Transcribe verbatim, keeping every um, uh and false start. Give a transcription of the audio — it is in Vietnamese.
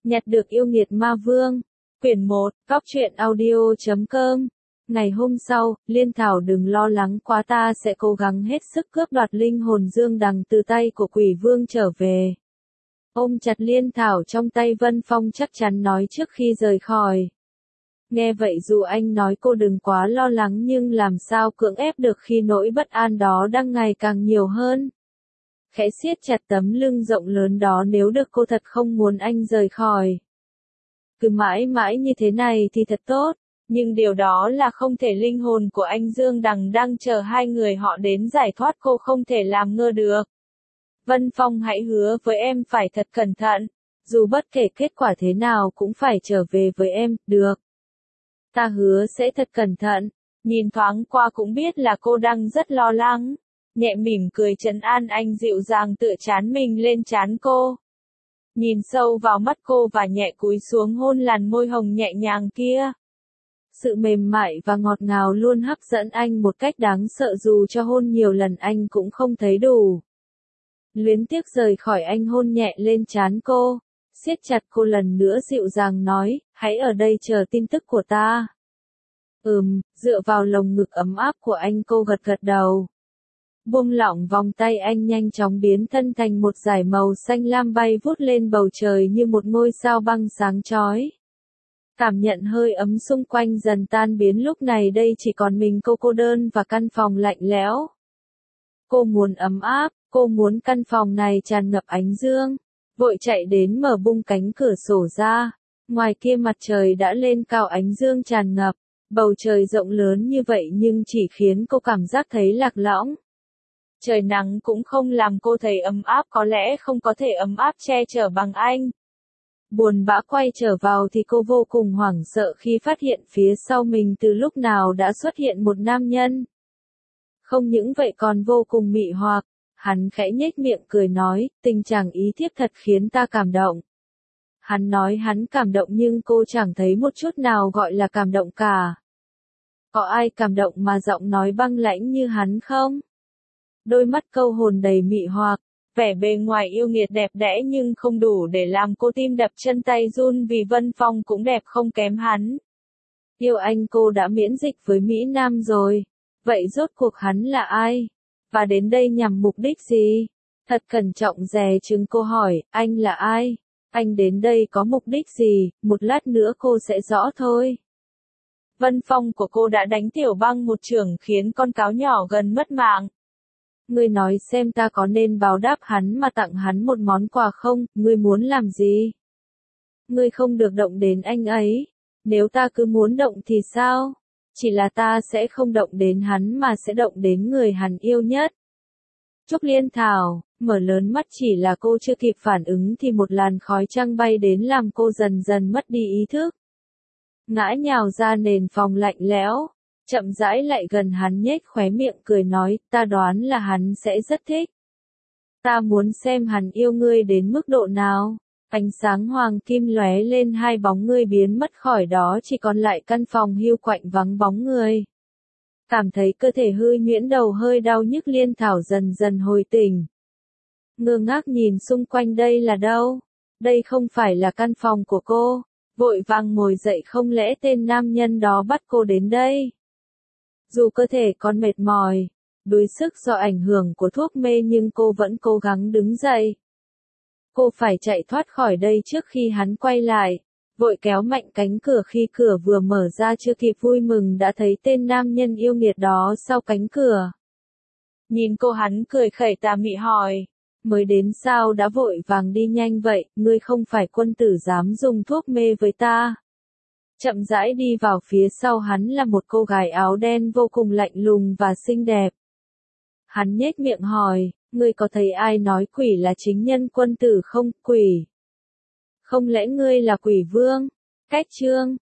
Nhặt được yêu nghiệt ma vương. Quyển một, Góc truyện audio chấm com. Ngày hôm sau, Liên Thảo đừng lo lắng quá, ta sẽ cố gắng hết sức cướp đoạt linh hồn Dương Đằng từ tay của quỷ vương trở về. Ôm chặt Liên Thảo trong tay, Vân Phong chắc chắn nói trước khi rời khỏi. Nghe vậy dù anh nói cô đừng quá lo lắng nhưng làm sao cưỡng ép được khi nỗi bất an đó đang ngày càng nhiều hơn. Khẽ siết chặt tấm lưng rộng lớn đó, nếu được cô thật không muốn anh rời khỏi. Cứ mãi mãi như thế này thì thật tốt, nhưng điều đó là không thể. Linh hồn của anh Dương Đằng đang chờ hai người họ đến giải thoát, cô không thể làm ngơ được. Vân Phong, hãy hứa với em phải thật cẩn thận, dù bất kể kết quả thế nào cũng phải trở về với em, được? Ta hứa sẽ thật cẩn thận. Nhìn thoáng qua cũng biết là cô đang rất lo lắng. Nhẹ mỉm cười trấn an anh, dịu dàng tựa trán mình lên trán cô. Nhìn sâu vào mắt cô và nhẹ cúi xuống hôn làn môi hồng nhẹ nhàng kia. Sự mềm mại và ngọt ngào luôn hấp dẫn anh một cách đáng sợ, dù cho hôn nhiều lần anh cũng không thấy đủ. Luyến tiếc rời khỏi, anh hôn nhẹ lên trán cô, siết chặt cô lần nữa, dịu dàng nói, hãy ở đây chờ tin tức của ta. Ừm, dựa vào lồng ngực ấm áp của anh, cô gật gật đầu. Buông lỏng vòng tay anh, nhanh chóng biến thân thành một dải màu xanh lam bay vút lên bầu trời như một ngôi sao băng sáng chói. Cảm nhận hơi ấm xung quanh dần tan biến, lúc này đây chỉ còn mình cô cô đơn và căn phòng lạnh lẽo. Cô muốn ấm áp, cô muốn căn phòng này tràn ngập ánh dương. Vội chạy đến mở bung cánh cửa sổ ra. Ngoài kia mặt trời đã lên cao, ánh dương tràn ngập. Bầu trời rộng lớn như vậy nhưng chỉ khiến cô cảm giác thấy lạc lõng. Trời nắng cũng không làm cô thấy ấm áp, có lẽ không có thể ấm áp che chở bằng anh. Buồn bã quay trở vào thì cô vô cùng hoảng sợ khi phát hiện phía sau mình từ lúc nào đã xuất hiện một nam nhân. Không những vậy còn vô cùng mị hoặc. Hắn khẽ nhếch miệng cười nói, tình trạng ý thiếp thật khiến ta cảm động. Hắn nói hắn cảm động nhưng cô chẳng thấy một chút nào gọi là cảm động cả. Có ai cảm động mà giọng nói băng lãnh như hắn không? Đôi mắt câu hồn đầy mị hoặc, vẻ bề ngoài yêu nghiệt đẹp đẽ nhưng không đủ để làm cô tim đập chân tay run, vì Vân Phong cũng đẹp không kém hắn. Yêu anh, cô đã miễn dịch với Mỹ Nam rồi. Vậy rốt cuộc hắn là ai? Và đến đây nhằm mục đích gì? Thật cẩn trọng dè chừng cô hỏi, anh là ai? Anh đến đây có mục đích gì? Một lát nữa cô sẽ rõ thôi. Vân Phong của cô đã đánh Tiểu Băng một chưởng khiến con cáo nhỏ gần mất mạng. Ngươi nói xem, ta có nên báo đáp hắn mà tặng hắn một món quà không? Ngươi muốn làm gì? Ngươi không được động đến anh ấy. Nếu ta cứ muốn động thì sao? Chỉ là ta sẽ không động đến hắn mà sẽ động đến người hắn yêu nhất. Trúc Liên Thảo, mở lớn mắt, chỉ là cô chưa kịp phản ứng thì một làn khói trắng bay đến làm cô dần dần mất đi ý thức. Ngã nhào ra nền phòng lạnh lẽo, chậm rãi lại gần hắn, nhếch khóe miệng cười nói, ta đoán là hắn sẽ rất thích. Ta muốn xem hắn yêu ngươi đến mức độ nào. Ánh sáng hoàng kim lóe lên, hai bóng người biến mất khỏi đó, chỉ còn lại căn phòng hiu quạnh vắng bóng người. Cảm thấy cơ thể hư nhuyễn, đầu hơi đau nhức, Liên Thảo dần dần hồi tỉnh. Ngơ ngác nhìn xung quanh, đây là đâu? Đây không phải là căn phòng của cô. Vội vàng ngồi dậy, không lẽ tên nam nhân đó bắt cô đến đây? Dù cơ thể còn mệt mỏi, đuối sức do ảnh hưởng của thuốc mê nhưng cô vẫn cố gắng đứng dậy. Cô phải chạy thoát khỏi đây trước khi hắn quay lại. Vội kéo mạnh cánh cửa, khi cửa vừa mở ra chưa kịp vui mừng đã thấy tên nam nhân yêu nghiệt đó sau cánh cửa. Nhìn cô, hắn cười khẩy tà mị hỏi, mới đến sao đã vội vàng đi nhanh vậy? Ngươi không phải quân tử dám dùng thuốc mê với ta. Chậm rãi đi vào phía sau hắn là một cô gái áo đen vô cùng lạnh lùng và xinh đẹp. Hắn nhếch miệng hỏi, ngươi có thấy ai nói quỷ là chính nhân quân tử không? Quỷ? Không lẽ ngươi là quỷ vương? Cách chương